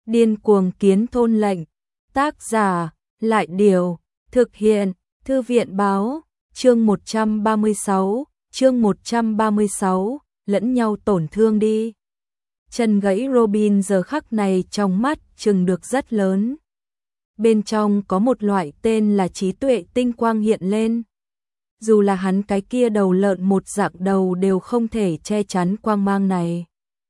Điên cuồng kiến thôn lệnh. Tác giả, Lại Điều. Thực hiện, Thư viện Báo. Chương 136, lẫn nhau tổn thương đi. Chân gãy Robin giờ khắc này trong mắt chừng được rất lớn. Bên trong có một loại tên là trí tuệ tinh quang hiện lên. Dù là hắn cái kia đầu lợn một dạng đầu đều không thể che chắn quang mang này.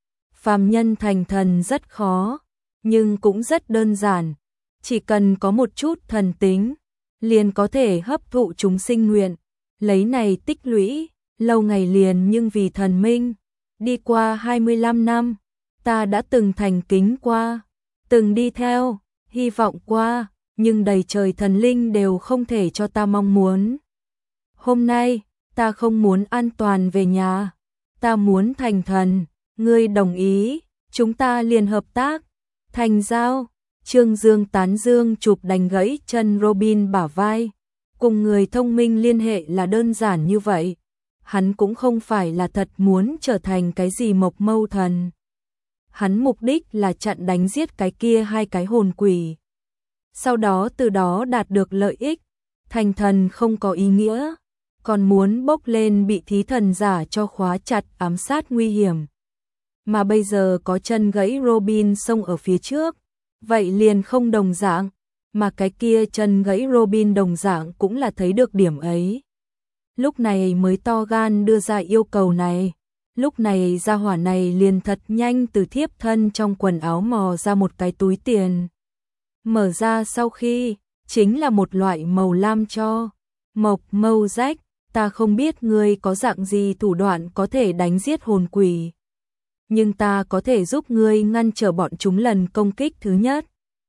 Phàm nhân thành thần rất khó, nhưng cũng rất đơn giản. Chỉ cần có một chút thần tính, liền có thể hấp thụ chúng sinh nguyện. Lấy này tích lũy, lâu ngày liền nhưng vì thần minh. Đi qua 25 năm, ta đã từng thành kính qua, từng đi theo, hy vọng qua, nhưng đầy trời thần linh đều không thể cho ta mong muốn. Hôm nay, ta không muốn an toàn về nhà, ta muốn thành thần, ngươi đồng ý, chúng ta liền hợp tác, thành giao. Trương Dương tán dương chụp đánh gãy chân Robin bả vai, cùng người thông minh liên hệ là đơn giản như vậy. Hắn cũng không phải là thật muốn trở thành cái gì mộc mâu thần. Hắn mục đích là chặn đánh giết cái kia hai cái hồn quỷ. Sau đó từ đó đạt được lợi ích, thành thần không có ý nghĩa, còn muốn bốc lên bị thí thần giả cho khóa chặt ám sát nguy hiểm. Mà bây giờ có chân gãy Robin xông ở phía trước, vậy liền không đồng dạng, mà cái kia chân gãy Robin đồng dạng cũng là thấy được điểm ấy. Lúc này mới to gan đưa ra yêu cầu này, lúc này gia hỏa này liền thật nhanh từ thiếp thân trong quần áo mò ra một cái túi tiền. Mở ra sau khi, chính là một loại màu lam cho, mộc mâu rách, ta không biết ngươi có dạng gì thủ đoạn có thể đánh giết hồn quỷ. Nhưng ta có thể giúp ngươi ngăn trở bọn chúng lần công kích thứ nhất.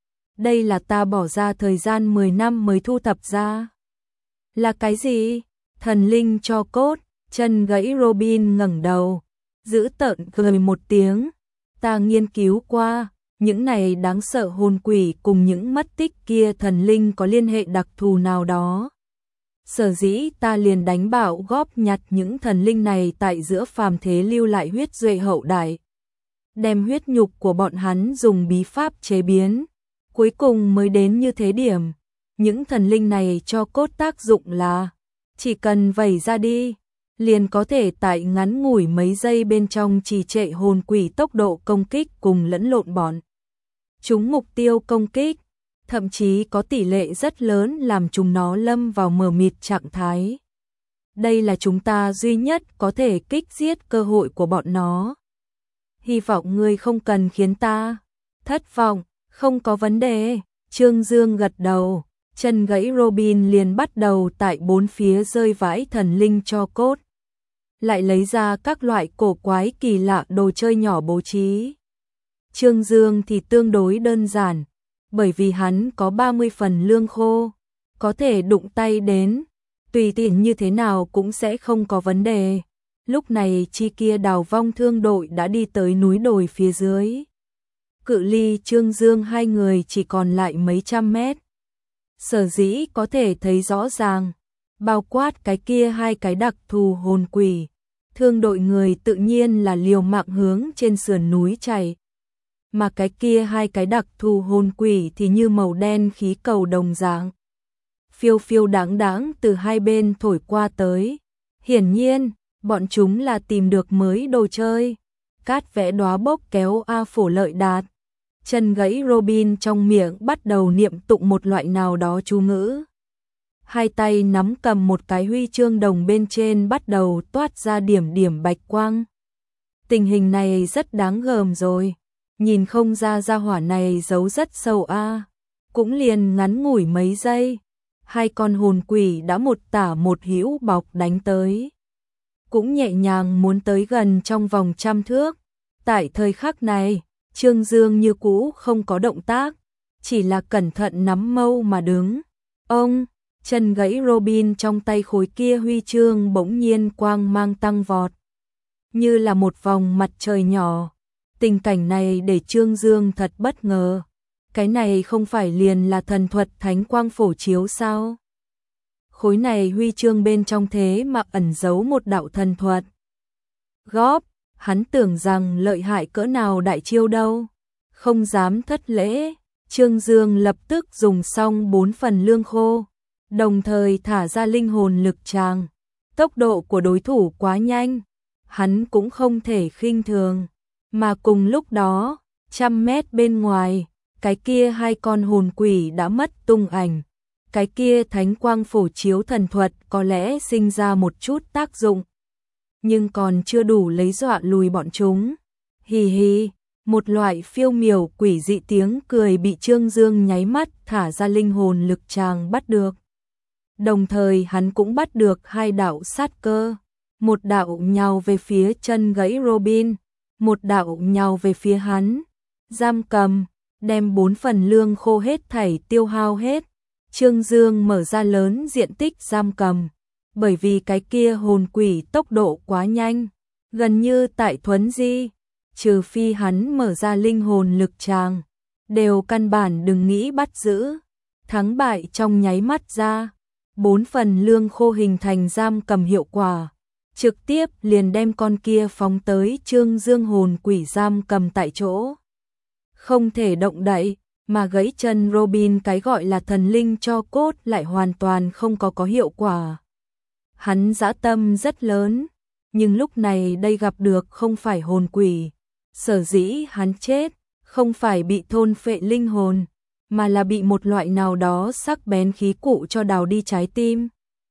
Đây là ta bỏ ra thời gian 10 năm mới thu thập ra. Là cái gì? Thần linh cho cốt. Chân gãy Robin ngẩng đầu, giữ tợn cười một tiếng. Ta nghiên cứu qua, những này đáng sợ hồn quỷ cùng những mất tích kia thần linh có liên hệ đặc thù nào đó. Sở dĩ ta liền đánh bạo góp nhặt những thần linh này tại giữa phàm thế lưu lại huyết duệ hậu đại. Đem huyết nhục của bọn hắn dùng bí pháp chế biến. Cuối cùng mới đến như thế điểm. Những thần linh này cho cốt tác dụng là chỉ cần vẩy ra đi, liền có thể tại ngắn ngủi mấy giây bên trong trì trệ hồn quỷ tốc độ công kích cùng lẫn lộn bọn chúng mục tiêu công kích. Thậm chí có tỷ lệ rất lớn làm chúng nó lâm vào mờ mịt trạng thái. Đây là chúng ta duy nhất có thể kích giết cơ hội của bọn nó. Hy vọng ngươi không cần khiến ta thất vọng, không có vấn đề. Trương Dương gật đầu, chân gãy Robin liền bắt đầu tại bốn phía rơi vãi thần linh cho cốt. Lại lấy ra các loại cổ quái kỳ lạ đồ chơi nhỏ bố trí. Trương Dương thì tương đối đơn giản. Bởi vì hắn có 30 phần lương khô, có thể đụng tay đến, tùy tiện như thế nào cũng sẽ không có vấn đề. Lúc này chi kia Đào Vong thương đội đã đi tới núi đồi phía dưới. Cự ly Trương Dương hai người chỉ còn lại mấy trăm mét. Sở dĩ có thể thấy rõ ràng, bao quát cái kia hai cái đặc thù hồn quỷ. Thương đội người tự nhiên là liều mạng hướng trên sườn núi chạy. Mà cái kia hai cái đặc thù hồn quỷ thì như màu đen khí cầu đồng dạng. Phiêu phiêu đáng đáng từ hai bên thổi qua tới. Hiển nhiên, bọn chúng là tìm được mới đồ chơi. Cát vẽ đóa bốc kéo A Phổ Lợi Đạt. Chân gãy Robin trong miệng bắt đầu niệm tụng một loại nào đó chú ngữ. Hai tay nắm cầm một cái huy chương đồng bên trên bắt đầu toát ra điểm điểm bạch quang. Tình hình này rất đáng gờm rồi. Nhìn không ra gia hỏa này giấu rất sâu a. Cũng liền ngắn ngủi mấy giây, hai con hồn quỷ đã một tả một hữu bọc đánh tới. Cũng nhẹ nhàng muốn tới gần trong vòng 100 thước. Tại thời khắc này, Trương Dương như cũ không có động tác, chỉ là cẩn thận nắm mâu mà đứng. Ông, chân gãy Robin trong tay khối kia huy chương bỗng nhiên quang mang tăng vọt. Như là một vòng mặt trời nhỏ. Tình cảnh này để Trương Dương thật bất ngờ. Cái này không phải liền là thần thuật thánh quang phổ chiếu sao? Khối này huy chương bên trong thế mà ẩn giấu một đạo thần thuật. Góp, hắn tưởng rằng lợi hại cỡ nào đại chiêu đâu. không dám thất lễ. Trương Dương lập tức dùng xong 4 phần lương khô, đồng thời thả ra linh hồn lực tràng. Tốc độ của đối thủ quá nhanh, hắn cũng không thể khinh thường. Mà cùng lúc đó, 100 mét bên ngoài, cái kia 2 con hồn quỷ đã mất tung ảnh. Cái kia thánh quang phổ chiếu thần thuật có lẽ sinh ra một chút tác dụng, nhưng còn chưa đủ lấy dọa lùi bọn chúng. Hì hì, một loại phiêu miểu quỷ dị tiếng cười bị Trương Dương nháy mắt thả ra linh hồn lực tràng bắt được. Đồng thời hắn cũng bắt được 2 đạo sát cơ, một đạo nhào về phía chân gãy Robin, một đạo nhào về phía hắn. Giam cầm, đem 4 phần lương khô hết thảy tiêu hao hết. Trương Dương mở ra lớn diện tích giam cầm, bởi vì cái kia hồn quỷ tốc độ quá nhanh, gần như tại thuấn di, trừ phi hắn mở ra linh hồn lực tràng, đều căn bản đừng nghĩ bắt giữ. Thắng bại trong nháy mắt ra, 4 phần lương khô hình thành giam cầm hiệu quả, trực tiếp liền đem con kia phóng tới Trương Dương hồn quỷ giam cầm tại chỗ. Không thể động đậy, mà gãy chân Robin cái gọi là thần linh cho cốt lại hoàn toàn không có hiệu quả. Hắn dã tâm rất lớn, nhưng lúc này đây gặp được không phải hồn quỷ. Sở dĩ hắn chết, không phải bị thôn phệ linh hồn, mà là bị một loại nào đó sắc bén khí cụ cho đào đi trái tim.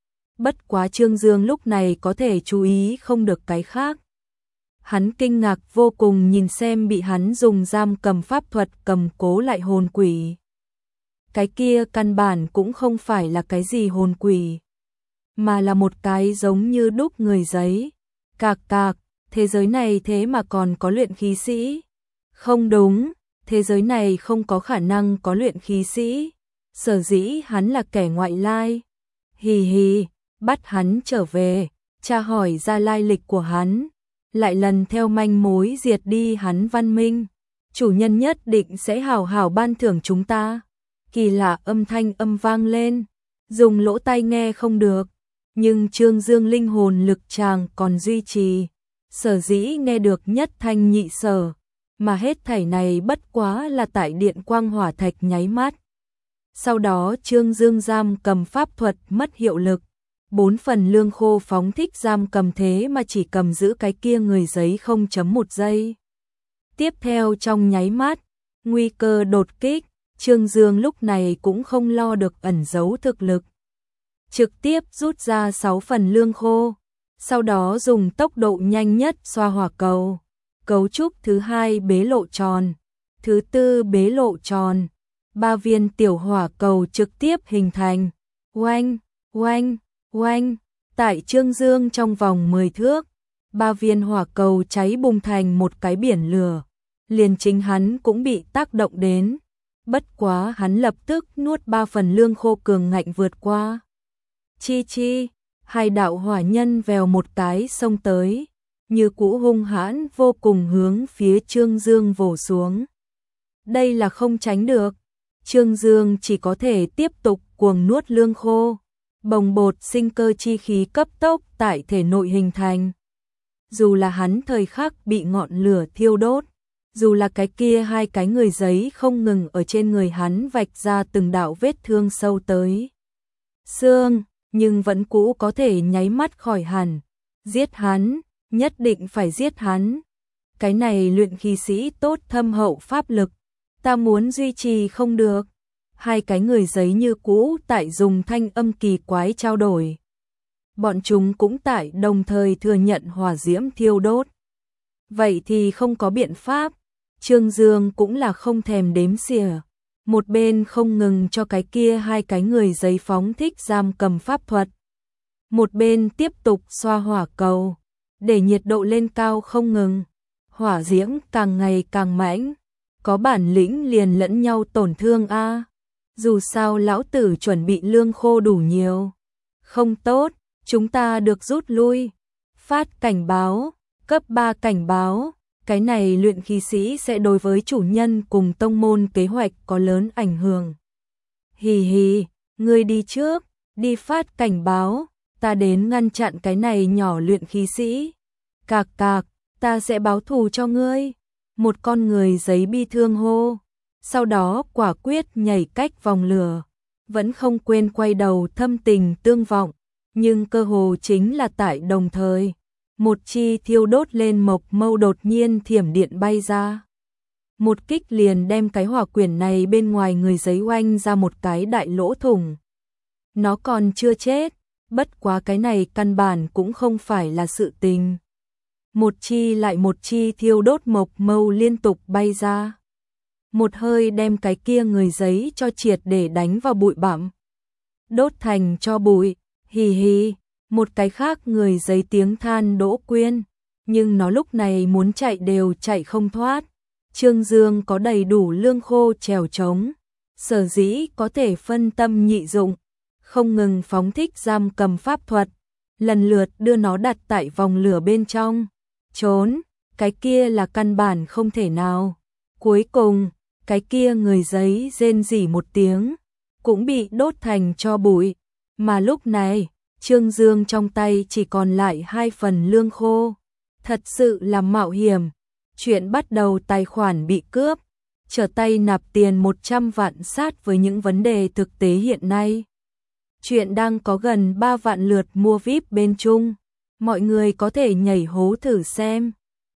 Bất quá Trương Dương lúc này có thể chú ý không được cái khác. Hắn kinh ngạc vô cùng nhìn xem bị hắn dùng giam cầm pháp thuật cầm cố lại hồn quỷ. Cái kia căn bản cũng không phải là cái gì hồn quỷ, mà là một cái giống như đúc người giấy. Cạc cạc, thế giới này thế mà còn có luyện khí sĩ. Không đúng, thế giới này không có khả năng có luyện khí sĩ. Sở dĩ hắn là kẻ ngoại lai. Hì hì, bắt hắn trở về, tra hỏi ra lai lịch của hắn, lại lần theo manh mối diệt đi hắn văn minh. Chủ nhân nhất định sẽ hào hào ban thưởng chúng ta. Kỳ lạ âm thanh vang lên, dùng lỗ tai nghe không được, nhưng Trương Dương linh hồn lực tràng còn duy trì, sở dĩ nghe được nhất thanh nhị sở, mà hết thảy này bất quá là tại điện quang hỏa thạch nháy mắt. Sau đó Trương Dương giam cầm pháp thuật mất hiệu lực, 4 phần lương khô phóng thích giam cầm thế mà chỉ cầm giữ cái kia người giấy 0.1 giây. Tiếp theo trong nháy mắt, nguy cơ đột kích, Trương Dương lúc này cũng không lo được ẩn giấu thực lực. Trực tiếp rút ra 6 phần lương khô, sau đó dùng tốc độ nhanh nhất xoa hỏa cầu. Cấu trúc thứ 2 bế lộ tròn, thứ 4 bế lộ tròn, 3 viên tiểu hỏa cầu trực tiếp hình thành. Oanh, oanh, oanh, tại Trương Dương trong vòng 10 thước, 3 viên hỏa cầu cháy bùng thành một cái biển lửa, liền chính hắn cũng bị tác động đến. Bất quá hắn lập tức nuốt 3 phần lương khô cường ngạnh vượt qua. Chi chi, 2 đạo hỏa nhân vèo một cái xông tới, như cũ hung hãn vô cùng hướng phía Trương Dương vồ xuống. Đây là không tránh được, Trương Dương chỉ có thể tiếp tục cuồng nuốt lương khô, bồng bột sinh cơ chi khí cấp tốc tại thể nội hình thành. Dù là hắn thời khắc bị ngọn lửa thiêu đốt, dù là cái kia 2 cái người giấy không ngừng ở trên người hắn vạch ra từng đạo vết thương sâu tới xương, nhưng vẫn cũ có thể nháy mắt khỏi hẳn. Giết hắn, nhất định phải giết hắn. Cái này luyện khí sĩ tốt thâm hậu pháp lực, ta muốn duy trì không được. 2 cái người giấy như cũ tại dùng thanh âm kỳ quái trao đổi. Bọn chúng cũng tại đồng thời thừa nhận hỏa diễm thiêu đốt. Vậy thì không có biện pháp, Trương Dương cũng là không thèm đếm xỉa. Một bên không ngừng cho cái kia 2 cái người giấy phóng thích giam cầm pháp thuật. Một bên tiếp tục xoa hỏa cầu, để nhiệt độ lên cao không ngừng. Hỏa diễm càng ngày càng mãnh, có bản lĩnh liền lẫn nhau tổn thương a. Dù sao lão tử chuẩn bị lương khô đủ nhiều. Không tốt, chúng ta được rút lui. Phát cảnh báo, cấp 3 cảnh báo. Cái này luyện khí sĩ sẽ đối với chủ nhân cùng tông môn kế hoạch có lớn ảnh hưởng. Hì hì, ngươi đi trước, đi phát cảnh báo, ta đến ngăn chặn cái này nhỏ luyện khí sĩ. Cạc cạc, ta sẽ báo thù cho ngươi. Một con người giấy bi thương hô, sau đó quả quyết nhảy cách vòng lửa, vẫn không quên quay đầu thâm tình tương vọng, nhưng cơ hồ chính là tại đồng thời, một chi thiêu đốt lên mộc mâu đột nhiên thiểm điện bay ra. Một kích liền đem cái hỏa quyển này bên ngoài người giấy oanh ra một cái đại lỗ thủng. Nó còn chưa chết, bất quá cái này căn bản cũng không phải là sự tình. Một chi lại một chi thiêu đốt mộc mâu liên tục bay ra. Một hơi đem cái kia người giấy cho triệt để đánh vào bụi bặm. Đốt thành cho bụi, hì hì, một cái khác người giấy tiếng than Đỗ Quyên, nhưng nó lúc này muốn chạy đều chạy không thoát. Trương Dương có đầy đủ lương khô trèo trống, sở dĩ có thể phân tâm nhị dụng, không ngừng phóng thích giam cầm pháp thuật, lần lượt đưa nó đặt tại vòng lửa bên trong. Trốn, cái kia là căn bản không thể nào. Cuối cùng, cái kia người giấy rên rỉ một tiếng, cũng bị đốt thành tro bụi, mà lúc này, Trương Dương trong tay chỉ còn lại 2 phần lương khô. Thật sự là mạo hiểm. Chuyện bắt đầu tài khoản bị cướp, trở tay nạp tiền 100 vạn sát với những vấn đề thực tế hiện nay. Chuyện đang có gần 3 vạn lượt mua VIP bên Trung, mọi người có thể nhảy hố thử xem.